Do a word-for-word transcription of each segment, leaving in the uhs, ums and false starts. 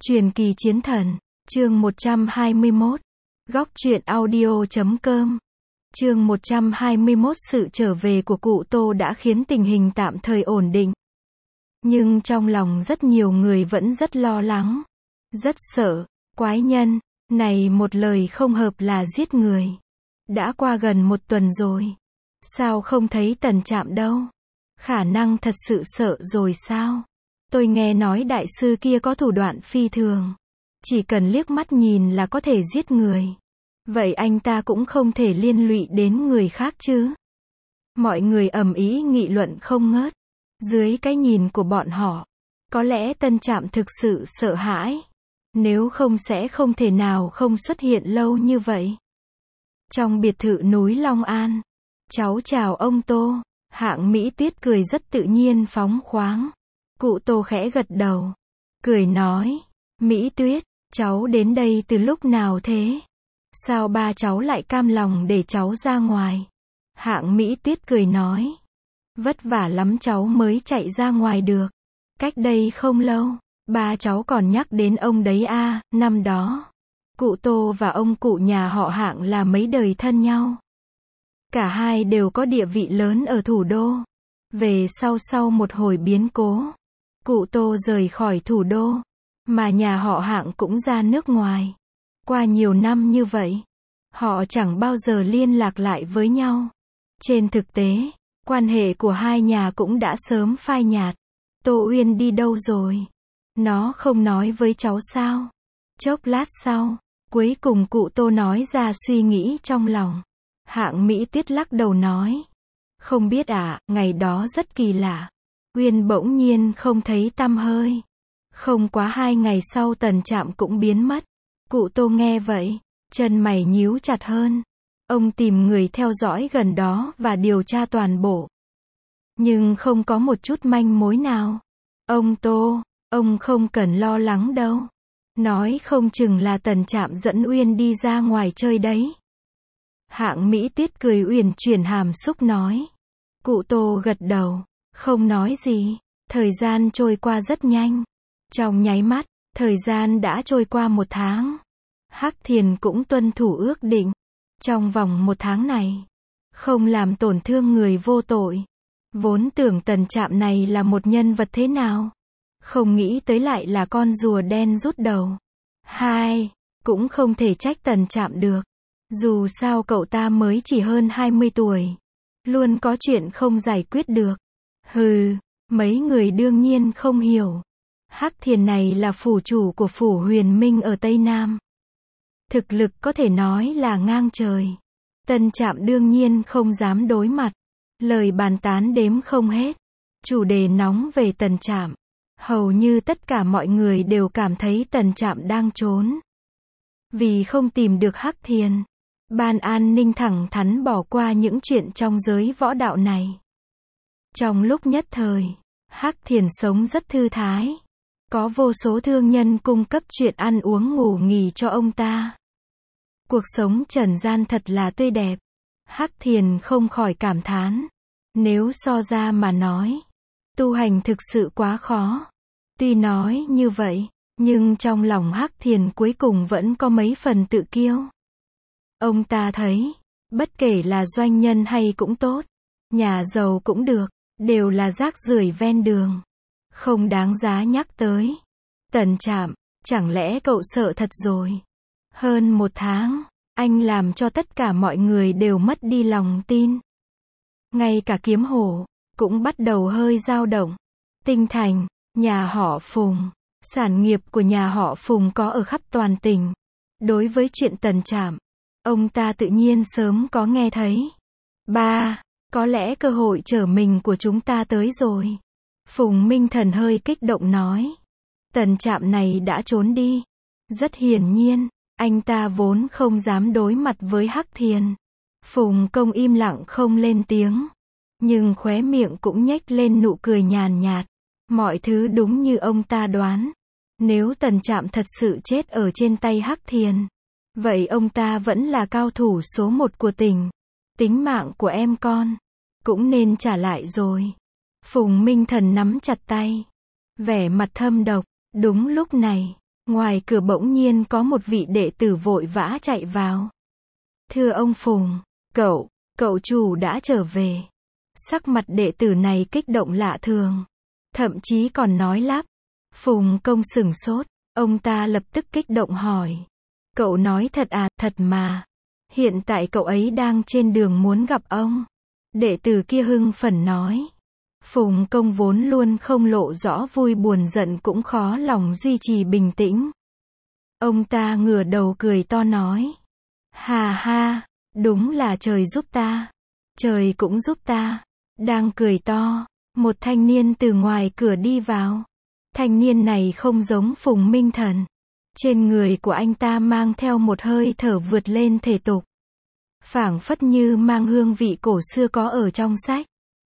Truyền kỳ chiến thần, chương một trăm hai mươi mốt. Góc truyện audio chấm com. Chương một trăm hai mươi mốt. Sự trở về của cụ Tô đã khiến tình hình tạm thời ổn định. Nhưng trong lòng rất nhiều người vẫn rất lo lắng, rất sợ. Quái nhân này một lời không hợp là giết người. Đã qua gần một tuần rồi, sao không thấy Tần Trạm đâu? Khả năng thật sự sợ rồi sao? Tôi nghe nói đại sư kia có thủ đoạn phi thường, chỉ cần liếc mắt nhìn là có thể giết người. Vậy anh ta cũng không thể liên lụy đến người khác chứ? Mọi người ầm ĩ nghị luận không ngớt. Dưới cái nhìn của bọn họ, có lẽ Tân Trạm thực sự sợ hãi. Nếu không sẽ không thể nào không xuất hiện lâu như vậy. Trong biệt thự núi Long An, cháu chào ông Tô. Hạng Mỹ Tuyết cười rất tự nhiên phóng khoáng. Cụ Tô khẽ gật đầu, cười nói, Mỹ Tuyết, cháu đến đây từ lúc nào thế? Sao ba cháu lại cam lòng để cháu ra ngoài? Hạng Mỹ Tuyết cười nói, vất vả lắm cháu mới chạy ra ngoài được. Cách đây không lâu, ba cháu còn nhắc đến ông đấy à, năm đó. Cụ Tô và ông cụ nhà họ Hạng là mấy đời thân nhau. Cả hai đều có địa vị lớn ở thủ đô. Về sau sau một hồi biến cố, cụ Tô rời khỏi thủ đô, mà nhà họ Hạng cũng ra nước ngoài. Qua nhiều năm như vậy, họ chẳng bao giờ liên lạc lại với nhau. Trên thực tế, quan hệ của hai nhà cũng đã sớm phai nhạt. Tô Uyên đi đâu rồi? Nó không nói với cháu sao? Chốc lát sau, cuối cùng cụ Tô nói ra suy nghĩ trong lòng. Hạng Mỹ Tuyết lắc đầu nói, không biết à, ngày đó rất kỳ lạ. Uyên bỗng nhiên không thấy tăm hơi. Không quá hai ngày sau Tần Trạm cũng biến mất. Cụ Tô nghe vậy, chân mày nhíu chặt hơn. Ông tìm người theo dõi gần đó và điều tra toàn bộ. Nhưng không có một chút manh mối nào. Ông Tô, ông không cần lo lắng đâu. Nói không chừng là Tần Trạm dẫn Uyên đi ra ngoài chơi đấy. Hạng Mỹ Tuyết cười uyển chuyển hàm xúc nói. Cụ Tô gật đầu, không nói gì. Thời gian trôi qua rất nhanh. Trong nháy mắt, thời gian đã trôi qua một tháng. Hắc Thiền cũng tuân thủ ước định. Trong vòng một tháng này, không làm tổn thương người vô tội. Vốn tưởng Tần Trạm này là một nhân vật thế nào, không nghĩ tới lại là con rùa đen rút đầu. Hai, cũng không thể trách Tần Trạm được. Dù sao cậu ta mới chỉ hơn hai mươi tuổi. Luôn có chuyện không giải quyết được. Hừ, mấy người đương nhiên không hiểu. Hắc Thiền này là phủ chủ của phủ Huyền Minh ở Tây Nam. Thực lực có thể nói là ngang trời. Tần Trạm đương nhiên không dám đối mặt. Lời bàn tán đếm không hết. Chủ đề nóng về Tần Trạm. Hầu như tất cả mọi người đều cảm thấy Tần Trạm đang trốn. Vì không tìm được Hắc Thiền, Ban an ninh thẳng thắn bỏ qua những chuyện trong giới võ đạo này. Trong lúc nhất thời, Hắc Thiền sống rất thư thái. Có vô số thương nhân cung cấp chuyện ăn uống ngủ nghỉ cho ông ta. Cuộc sống trần gian thật là tươi đẹp. Hắc Thiền không khỏi cảm thán. Nếu so ra mà nói, tu hành thực sự quá khó. Tuy nói như vậy, nhưng trong lòng Hắc Thiền cuối cùng vẫn có mấy phần tự kiêu. Ông ta thấy, bất kể là doanh nhân hay cũng tốt, nhà giàu cũng được, đều là rác rưởi ven đường. Không đáng giá nhắc tới. Tần Trạm, chẳng lẽ cậu sợ thật rồi? Hơn một tháng, anh làm cho tất cả mọi người đều mất đi lòng tin. Ngay cả Kiếm Hổ, cũng bắt đầu hơi dao động. Tinh Thành, nhà họ Phùng, sản nghiệp của nhà họ Phùng có ở khắp toàn tỉnh. Đối với chuyện Tần Trạm, ông ta tự nhiên sớm có nghe thấy. Ba, có lẽ cơ hội trở mình của chúng ta tới rồi. Phùng Minh Thần hơi kích động nói. Tần Trạm này đã trốn đi. Rất hiển nhiên, anh ta vốn không dám đối mặt với Hắc Thiền. Phùng Công im lặng không lên tiếng. Nhưng khóe miệng cũng nhếch lên nụ cười nhàn nhạt. Mọi thứ đúng như ông ta đoán. Nếu Tần Trạm thật sự chết ở trên tay Hắc Thiền, vậy ông ta vẫn là cao thủ số một của tỉnh. Tính mạng của em con cũng nên trả lại rồi. Phùng Minh Thần nắm chặt tay, vẻ mặt thâm độc. Đúng lúc này, Ngoài cửa bỗng nhiên có một vị đệ tử vội vã chạy vào. Thưa ông Phùng, cậu, cậu chủ đã trở về. Sắc mặt đệ tử này kích động lạ thường. Thậm chí còn nói lắp. Phùng Công sửng sốt. Ông ta lập tức kích động hỏi. Cậu nói thật à? Thật mà. Hiện tại cậu ấy đang trên đường muốn gặp ông. Đệ tử kia hưng phấn nói. Phùng Công vốn luôn không lộ rõ vui buồn giận cũng khó lòng duy trì bình tĩnh. Ông ta ngửa đầu cười to nói. Hà ha, đúng là trời giúp ta. Trời cũng giúp ta. Đang cười to, một thanh niên từ ngoài cửa đi vào. Thanh niên này không giống Phùng Minh Thần. Trên người của anh ta mang theo một hơi thở vượt lên thể tục. Phảng phất như mang hương vị cổ xưa có ở trong sách.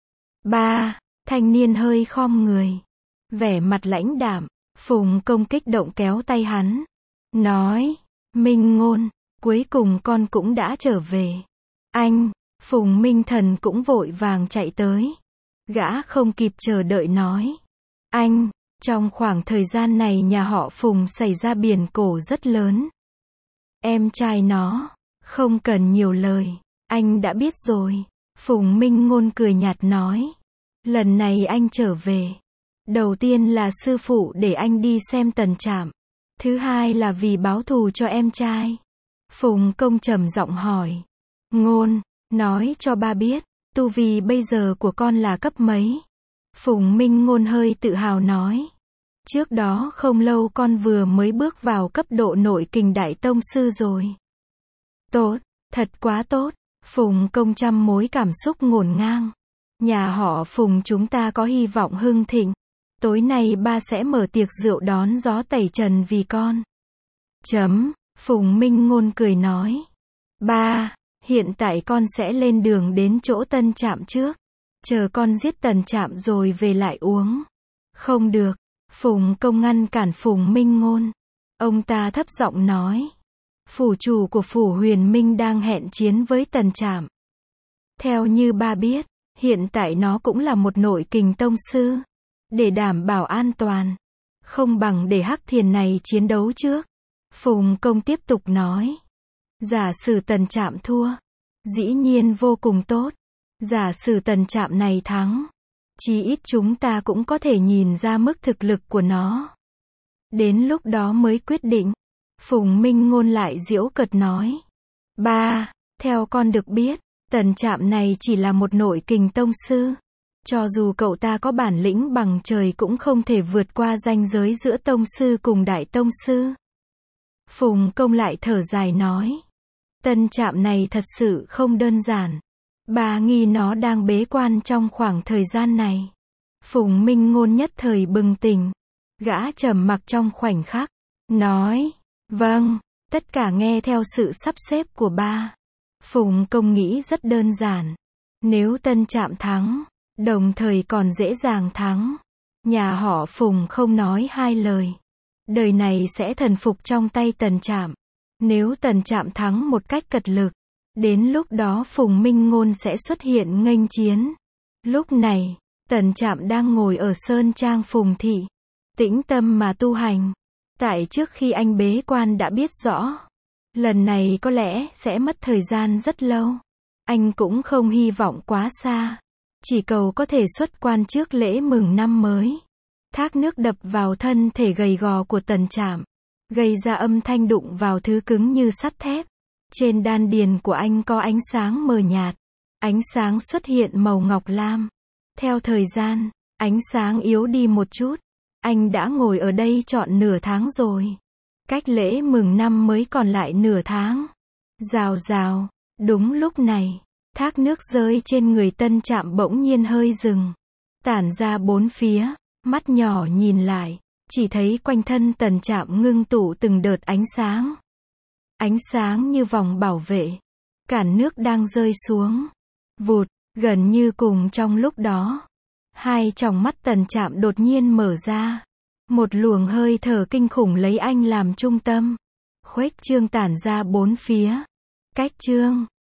Ba, thanh niên hơi khom người. Vẻ mặt lãnh đạm, Phùng Công kích động kéo tay hắn. Nói, Minh Ngôn, cuối cùng con cũng đã trở về. Anh, Phùng Minh Thần cũng vội vàng chạy tới. Gã không kịp chờ đợi nói. Anh, trong khoảng thời gian này nhà họ Phùng xảy ra biến cố rất lớn. Em trai nó, không cần nhiều lời, anh đã biết rồi. Phùng Minh Ngôn cười nhạt nói. Lần này anh trở về. Đầu tiên là sư phụ để anh đi xem Tần Trạm. Thứ hai là vì báo thù cho em trai. Phùng Công trầm giọng hỏi. Ngôn, nói cho ba biết, tu vi bây giờ của con là cấp mấy? Phùng Minh Ngôn hơi tự hào nói. Trước đó không lâu con vừa mới bước vào cấp độ nội kình đại tông sư rồi. Tốt, thật quá tốt. Phùng Công trăm mối cảm xúc ngổn ngang. Nhà họ Phùng chúng ta có hy vọng hưng thịnh. Tối nay ba sẽ mở tiệc rượu đón gió tẩy trần vì con. Chấm, Phùng Minh Ngôn cười nói. Ba, hiện tại con sẽ lên đường đến chỗ Tân Trạm trước. Chờ con giết Tần Trạm rồi về lại uống. Không được. Phùng Công ngăn cản Phùng Minh Ngôn. Ông ta thấp giọng nói. Phủ chủ của Phủ Huyền Minh đang hẹn chiến với Tần Trạm. Theo như ba biết, hiện tại nó cũng là một nội kình tông sư. Để đảm bảo an toàn, không bằng để Hắc Thiền này chiến đấu trước. Phùng Công tiếp tục nói. Giả sử Tần Trạm thua, dĩ nhiên vô cùng tốt. Giả sử Tần Trạm này thắng, chí ít chúng ta cũng có thể nhìn ra mức thực lực của nó. Đến lúc đó mới quyết định. Phùng Minh Ngôn lại giễu cợt nói. Ba, theo con được biết, Tần Trạm này chỉ là một nội kình tông sư. Cho dù cậu ta có bản lĩnh bằng trời cũng không thể vượt qua ranh giới giữa tông sư cùng đại tông sư. Phùng Công lại thở dài nói. Tần Trạm này thật sự không đơn giản. Bà nghi nó đang bế quan trong khoảng thời gian này. Phùng Minh Ngôn nhất thời bừng tỉnh. Gã trầm mặc trong khoảnh khắc. Nói. Vâng, tất cả nghe theo sự sắp xếp của ba. Phùng Công nghĩ rất đơn giản. Nếu Tân Trạm thắng, đồng thời còn dễ dàng thắng, nhà họ Phùng không nói hai lời. Đời này sẽ thần phục trong tay Tần Trạm. Nếu Tần Trạm thắng một cách cật lực, đến lúc đó Phùng Minh Ngôn sẽ xuất hiện nghênh chiến. Lúc này, Tần Trạm đang ngồi ở Sơn Trang Phùng Thị, tĩnh tâm mà tu hành. Tại trước khi anh bế quan đã biết rõ, lần này có lẽ sẽ mất thời gian rất lâu. Anh cũng không hy vọng quá xa, chỉ cầu có thể xuất quan trước lễ mừng năm mới. Thác nước đập vào thân thể gầy gò của Tần Trạm, gây ra âm thanh đụng vào thứ cứng như sắt thép. Trên đan điền của anh có ánh sáng mờ nhạt. Ánh sáng xuất hiện màu ngọc lam. Theo thời gian, ánh sáng yếu đi một chút. Anh đã ngồi ở đây trọn nửa tháng rồi. Cách lễ mừng năm mới còn lại nửa tháng. Rào rào, đúng lúc này, thác nước rơi trên người Tân Trạm bỗng nhiên hơi dừng. Tản ra bốn phía, mắt nhỏ nhìn lại, chỉ thấy quanh thân Tần Trạm ngưng tụ từng đợt ánh sáng. Ánh sáng như vòng bảo vệ, cản nước đang rơi xuống. Vụt, gần như cùng trong lúc đó, hai tròng mắt Tần Trạm đột nhiên mở ra. Một luồng hơi thở kinh khủng lấy anh làm trung tâm, khuếch trương tản ra bốn phía. Cách trương